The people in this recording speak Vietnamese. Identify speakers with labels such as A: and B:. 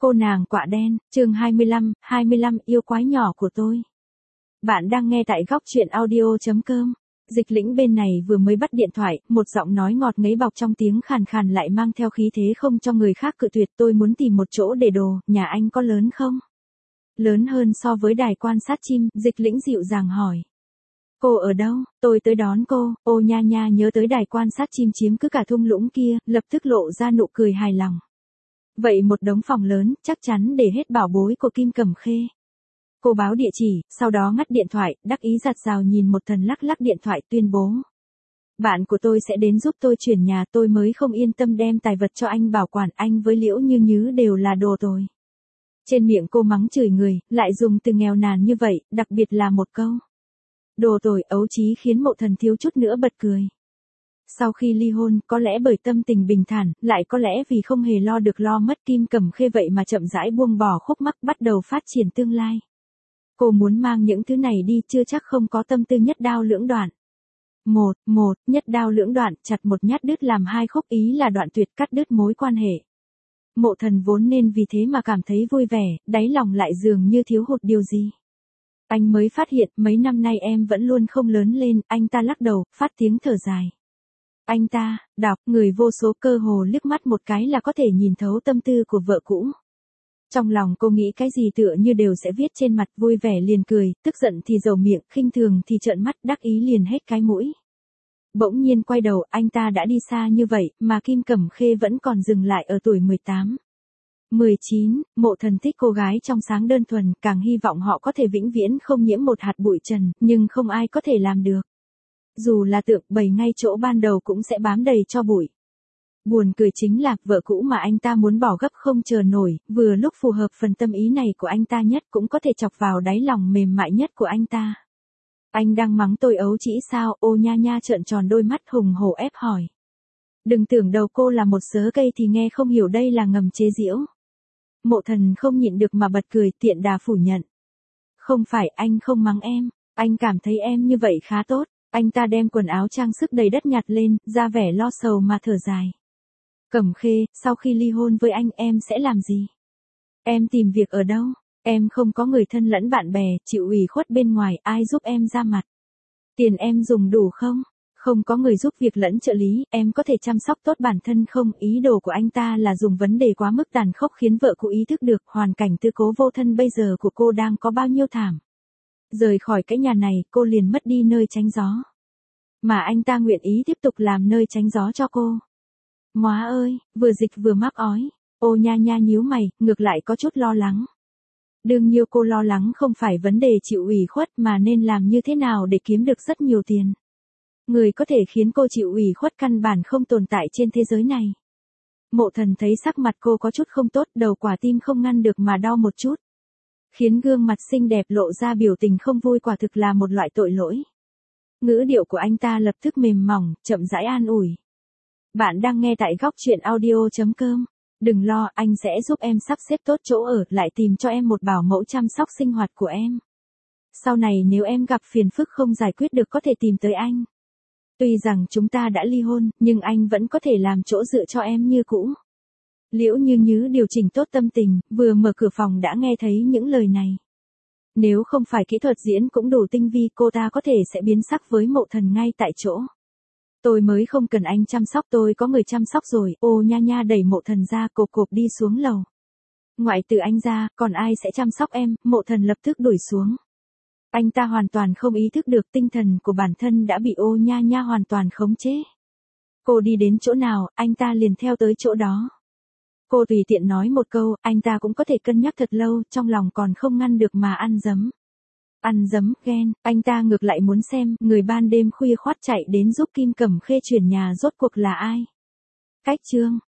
A: Cô nàng quạ đen, chương 25 yêu quái nhỏ của tôi. Bạn đang nghe tại góc truyện audio.com. Dịch Lĩnh bên này vừa mới bắt điện thoại, một giọng nói ngọt ngấy bọc trong tiếng khàn khàn lại mang theo khí thế không cho người khác cự tuyệt. Tôi muốn tìm một chỗ để đồ, nhà anh có lớn không? Lớn hơn so với đài quan sát chim, Dịch Lĩnh dịu dàng hỏi. Cô ở đâu? Tôi tới đón cô. Ô nha nha nhớ tới đài quan sát chim chiếm cứ cả thung lũng kia, lập tức lộ ra nụ cười hài lòng. Vậy một đống phòng lớn, chắc chắn để hết bảo bối của Kim Cẩm Khê. Cô báo địa chỉ, sau đó ngắt điện thoại, đắc ý giặt rào nhìn một thần lắc lắc điện thoại tuyên bố. Bạn của tôi sẽ đến giúp tôi chuyển nhà, tôi mới không yên tâm đem tài vật cho anh bảo quản, anh với Liễu Như Nhứ đều là đồ tồi. Trên miệng cô mắng chửi người, lại dùng từ nghèo nàn như vậy, đặc biệt là một câu. Đồ tồi ấu trí khiến Mộ Thần thiếu chút nữa bật cười. Sau khi ly hôn, có lẽ bởi tâm tình bình thản, lại có lẽ vì không hề lo được lo mất, Kim Cẩm Khê vậy mà chậm rãi buông bỏ khúc mắc, bắt đầu phát triển tương lai. Cô muốn mang những thứ này đi, chưa chắc không có tâm tư nhất đao lưỡng đoạn. Nhất đao lưỡng đoạn, chặt một nhát đứt làm hai khúc, ý là đoạn tuyệt, cắt đứt mối quan hệ. Mộ Thần vốn nên vì thế mà cảm thấy vui vẻ, đáy lòng lại dường như thiếu hụt điều gì. Anh mới phát hiện, mấy năm nay em vẫn luôn không lớn lên, anh ta lắc đầu, phát tiếng thở dài. Anh ta, đọc, người vô số, cơ hồ liếc mắt một cái là có thể nhìn thấu tâm tư của vợ cũ. Trong lòng cô nghĩ cái gì tựa như đều sẽ viết trên mặt, vui vẻ liền cười, tức giận thì dầu miệng, khinh thường thì trợn mắt, đắc ý liền hết cái mũi. Bỗng nhiên quay đầu, anh ta đã đi xa như vậy, mà Kim Cẩm Khê vẫn còn dừng lại ở tuổi 18. 19, Mộ Thần thích cô gái trong sáng đơn thuần, càng hy vọng họ có thể vĩnh viễn không nhiễm một hạt bụi trần, nhưng không ai có thể làm được. Dù là tượng bầy ngay chỗ ban đầu cũng sẽ bám đầy cho bụi. Buồn cười chính là, vợ cũ mà anh ta muốn bỏ gấp không chờ nổi, vừa lúc phù hợp phần tâm ý này của anh ta nhất, cũng có thể chọc vào đáy lòng mềm mại nhất của anh ta. Anh đang mắng tôi ấu trĩ sao? Ô nha nha trợn tròn đôi mắt hùng hổ ép hỏi. Đừng tưởng đầu cô là một sớ cây thì nghe không hiểu, đây là ngầm chế giễu. Mộ Thần không nhịn được mà bật cười, tiện đà phủ nhận. Không phải, anh không mắng em, anh cảm thấy em như vậy khá tốt. Anh ta đem quần áo trang sức đầy đất nhặt lên, ra vẻ lo sầu mà thở dài. Cẩm Khê, sau khi ly hôn với anh em sẽ làm gì? Em tìm việc ở đâu? Em không có người thân lẫn bạn bè, chịu ủy khuất bên ngoài, ai giúp em ra mặt? Tiền em dùng đủ không? Không có người giúp việc lẫn trợ lý, em có thể chăm sóc tốt bản thân không? Ý đồ của anh ta là dùng vấn đề quá mức tàn khốc khiến vợ cô ý thức được hoàn cảnh tư cố vô thân bây giờ của cô đang có bao nhiêu thảm. Rời khỏi cái nhà này, cô liền mất đi nơi tránh gió. Mà anh ta nguyện ý tiếp tục làm nơi tránh gió cho cô. Móa ơi, vừa dịch vừa mắc ói. Ô nha nha nhíu mày, ngược lại có chút lo lắng. Đương nhiên cô lo lắng không phải vấn đề chịu ủy khuất mà nên làm như thế nào để kiếm được rất nhiều tiền. Người có thể khiến cô chịu ủy khuất căn bản không tồn tại trên thế giới này. Mộ Thần thấy sắc mặt cô có chút không tốt, đầu quả tim không ngăn được mà đau một chút. Khiến gương mặt xinh đẹp lộ ra biểu tình không vui, quả thực là một loại tội lỗi. Ngữ điệu của anh ta lập tức mềm mỏng, chậm rãi an ủi. Bạn đang nghe tại góc truyện audio.com. Đừng lo, anh sẽ giúp em sắp xếp tốt chỗ ở, lại tìm cho em một bảo mẫu chăm sóc sinh hoạt của em. Sau này nếu em gặp phiền phức không giải quyết được có thể tìm tới anh. Tuy rằng chúng ta đã ly hôn, nhưng anh vẫn có thể làm chỗ dựa cho em như cũ. Liễu Như Nhứ điều chỉnh tốt tâm tình, vừa mở cửa phòng đã nghe thấy những lời này. Nếu không phải kỹ thuật diễn cũng đủ tinh vi, cô ta có thể sẽ biến sắc với Mộ Thần ngay tại chỗ. Tôi mới không cần anh chăm sóc, tôi có người chăm sóc rồi. Ô nha nha đẩy Mộ Thần ra, cộp cộp đi xuống lầu. Ngoại trừ anh ra, còn ai sẽ chăm sóc em? Mộ Thần lập tức đuổi xuống. Anh ta hoàn toàn không ý thức được tinh thần của bản thân đã bị ô nha nha hoàn toàn khống chế. Cô đi đến chỗ nào, anh ta liền theo tới chỗ đó. Cô tùy tiện nói một câu, anh ta cũng có thể cân nhắc thật lâu, trong lòng còn không ngăn được mà ăn dấm. Ăn dấm, ghen, anh ta ngược lại muốn xem, người ban đêm khuya khoắt chạy đến giúp Kim Cẩm Khê chuyển nhà rốt cuộc là ai. Cách chương.